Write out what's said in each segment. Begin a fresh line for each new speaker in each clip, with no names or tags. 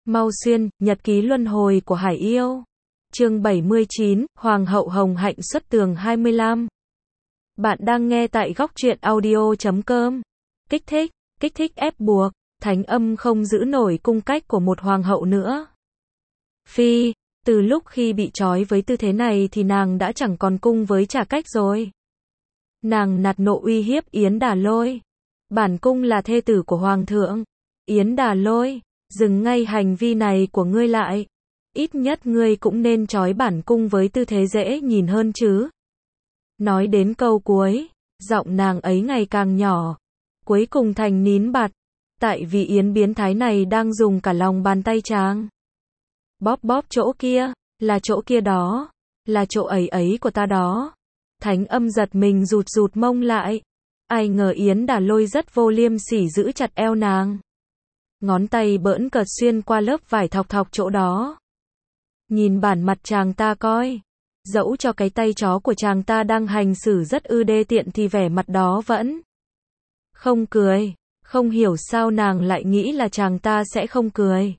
Mau xuyên, nhật ký luân hồi của Hải Yêu. Chương 79, Hoàng hậu Hồng Hạnh xuất tường 25. Bạn đang nghe tại góc truyện audio.com. Kích thích ép buộc, Thánh Âm không giữ nổi cung cách của một hoàng hậu nữa. Phi, từ lúc khi bị trói với tư thế này thì nàng đã chẳng còn cung với Trả Cách rồi. Nàng nạt nộ uy hiếp Yến Đà Lôi. Bản cung là thê tử của hoàng thượng. Yến Đà Lôi, dừng ngay hành vi này của ngươi lại. Ít nhất ngươi cũng nên trói bản cung với tư thế dễ nhìn hơn chứ. Nói đến câu cuối, giọng nàng ấy ngày càng nhỏ. Cuối cùng thành nín bặt. Tại vì Yến biến thái này đang dùng cả lòng bàn tay chàng. Bóp chỗ kia, là chỗ kia đó, là chỗ ấy của ta đó. Thánh Âm giật mình rụt mông lại. Ai ngờ Yến Đà Lôi rất vô liêm sỉ giữ chặt eo nàng. Ngón tay bỡn cợt xuyên qua lớp vải thọc chỗ đó. Nhìn bản mặt chàng ta coi. Dẫu cho cái tay chó của chàng ta đang hành xử rất đê tiện thì vẻ mặt đó vẫn không cười. Không hiểu sao nàng lại nghĩ là chàng ta sẽ không cười.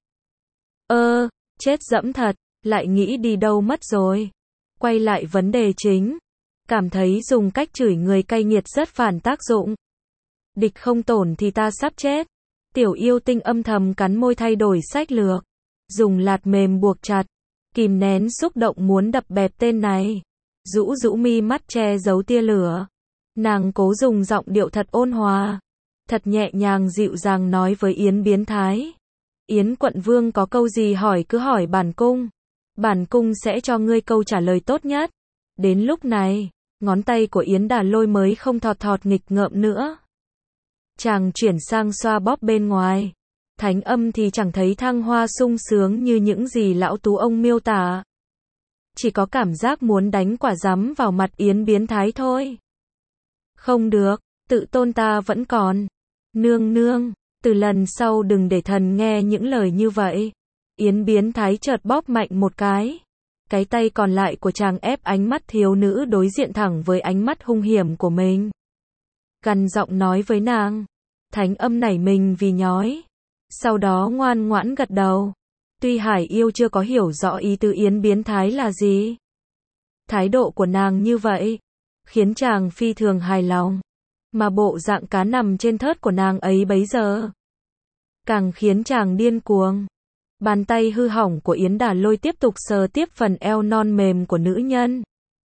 Chết dẫm thật, lại nghĩ đi đâu mất rồi. Quay lại vấn đề chính. Cảm thấy dùng cách chửi người cay nghiệt rất phản tác dụng. Địch không tổn thì ta sắp chết. Tiểu yêu tinh âm thầm cắn môi thay đổi sách lược. Dùng lạt mềm buộc chặt. Kìm nén xúc động muốn đập bẹp tên này. Rũ mi mắt che giấu tia lửa. Nàng cố dùng giọng điệu thật ôn hòa. Thật nhẹ nhàng dịu dàng nói với Yến biến thái. Yến quận vương có câu gì hỏi cứ hỏi bản cung. Bản cung sẽ cho ngươi câu trả lời tốt nhất. Đến lúc này, ngón tay của Yến Đà Lôi mới không thọt nghịch ngợm nữa. Chàng chuyển sang xoa bóp bên ngoài. Thánh Âm thì chẳng thấy thăng hoa sung sướng như những gì lão tú ông miêu tả. Chỉ có cảm giác muốn đánh quả giám vào mặt Yến biến thái thôi. Không được, tự tôn ta vẫn còn. Nương, từ lần sau đừng để thần nghe những lời như vậy. Yến biến thái chợt bóp mạnh một cái. Cái tay còn lại của chàng ép ánh mắt thiếu nữ đối diện thẳng với ánh mắt hung hiểm của mình. Gằn giọng nói với nàng. Thánh Âm nảy mình vì nhói. Sau đó ngoan ngoãn gật đầu. Tuy Hải Yêu chưa có hiểu rõ ý tứ Yến biến thái là gì. Thái độ của nàng như vậy khiến chàng phi thường hài lòng. Mà bộ dạng cá nằm trên thớt của nàng ấy bấy giờ càng khiến chàng điên cuồng. Bàn tay hư hỏng của Yến Đà Lôi tiếp tục sờ tiếp phần eo non mềm của nữ nhân.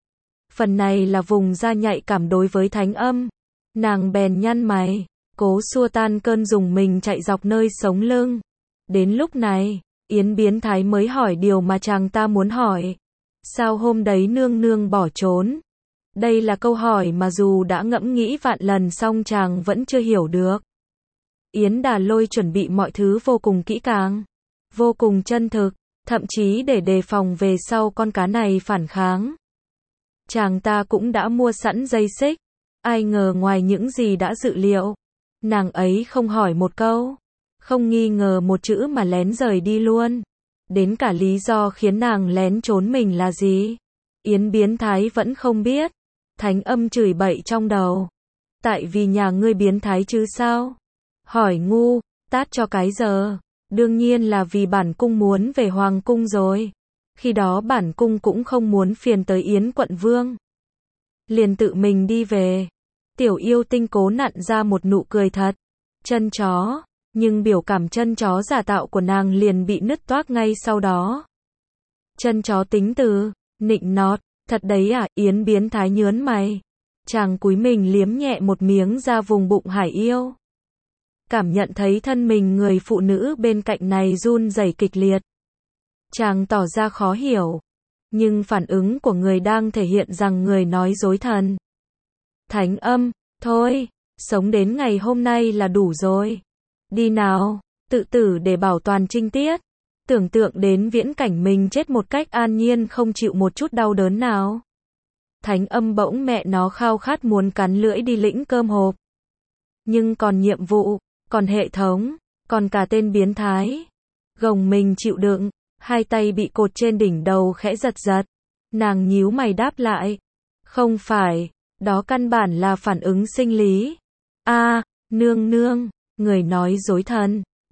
Phần này là vùng da nhạy cảm đối với Thánh Âm. Nàng bèn nhăn mày, cố xua tan cơn rùng mình chạy dọc nơi sống lưng. Đến lúc này, Yến biến thái mới hỏi điều mà chàng ta muốn hỏi. Sao hôm đấy nương bỏ trốn? Đây là câu hỏi mà dù đã ngẫm nghĩ vạn lần xong chàng vẫn chưa hiểu được. Yến Đà Lôi chuẩn bị mọi thứ vô cùng kỹ càng, vô cùng chân thực, thậm chí để đề phòng về sau con cá này phản kháng. Chàng ta cũng đã mua sẵn dây xích. Ai ngờ ngoài những gì đã dự liệu, nàng ấy không hỏi một câu, không nghi ngờ một chữ mà lén rời đi luôn. Đến cả lý do khiến nàng lén trốn mình là gì, Yến biến thái vẫn không biết. Thánh Âm chửi bậy trong đầu. Tại vì nhà ngươi biến thái chứ sao? Hỏi ngu, tát cho cái giờ. Đương nhiên là vì bản cung muốn về hoàng cung rồi. Khi đó bản cung cũng không muốn phiền tới Yến quận vương. Liền tự mình đi về. Tiểu yêu tinh cố nặn ra một nụ cười thật. Chân chó. Nhưng biểu cảm chân chó giả tạo của nàng liền bị nứt toác ngay sau đó. Chân chó tính từ, nịnh nọt. Thật đấy à? Yến biến thái nhớn mày. Chàng cúi mình liếm nhẹ một miếng ra vùng bụng Hải Yêu. Cảm nhận thấy thân mình người phụ nữ bên cạnh này run rẩy kịch liệt. Chàng tỏ ra khó hiểu. Nhưng phản ứng của người đang thể hiện rằng người nói dối thần. Thánh Âm, thôi, sống đến ngày hôm nay là đủ rồi. Đi nào, tự tử để bảo toàn trinh tiết. Tưởng tượng đến viễn cảnh mình chết một cách an nhiên không chịu một chút đau đớn nào. Thánh Âm bỗng mẹ nó khao khát muốn cắn lưỡi đi lĩnh cơm hộp. Nhưng còn nhiệm vụ, còn hệ thống, còn cả tên biến thái. Gồng mình chịu đựng, hai tay bị cột trên đỉnh đầu khẽ giật. Nàng nhíu mày đáp lại. Không phải, đó căn bản là phản ứng sinh lý. Nương, người nói dối thần.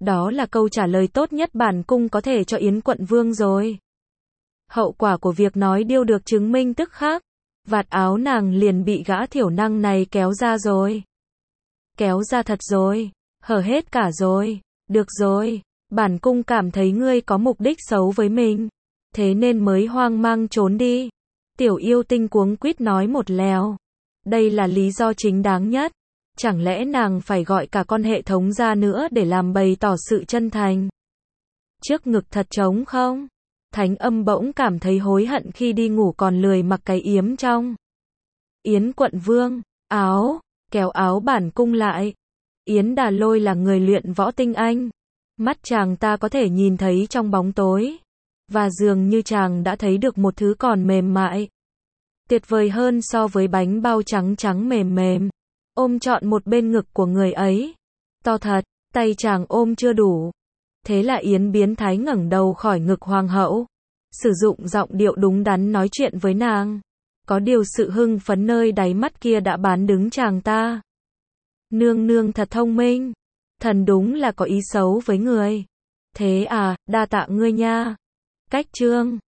Đó là câu trả lời tốt nhất bản cung có thể cho Yến quận vương rồi. Hậu quả của việc nói điêu được chứng minh tức khắc. Vạt áo nàng liền bị gã thiểu năng này kéo ra rồi. Kéo ra thật rồi. Hở hết cả rồi. Được rồi. Bản cung cảm thấy ngươi có mục đích xấu với mình. Thế nên mới hoang mang trốn đi. Tiểu yêu tinh cuống quýt nói một lèo. Đây là lý do chính đáng nhất. Chẳng lẽ nàng phải gọi cả con hệ thống ra nữa để làm bày tỏ sự chân thành? Trước ngực thật trống không? Thánh Âm bỗng cảm thấy hối hận khi đi ngủ còn lười mặc cái yếm trong. Yến quận vương, áo, kéo áo bản cung lại. Yến Đà Lôi là người luyện võ tinh anh. Mắt chàng ta có thể nhìn thấy trong bóng tối. Và dường như chàng đã thấy được một thứ còn mềm mại. Tuyệt vời hơn so với bánh bao trắng trắng mềm mềm. Ôm trọn một bên ngực của người ấy. To thật, tay chàng ôm chưa đủ. Thế là Yến biến thái ngẩng đầu khỏi ngực hoàng hậu. Sử dụng giọng điệu đúng đắn nói chuyện với nàng. Có điều sự hưng phấn nơi đáy mắt kia đã bán đứng chàng ta. Nương nương thật thông minh. Thần đúng là có ý xấu với người. Thế à, đa tạ ngươi nha. Cách chương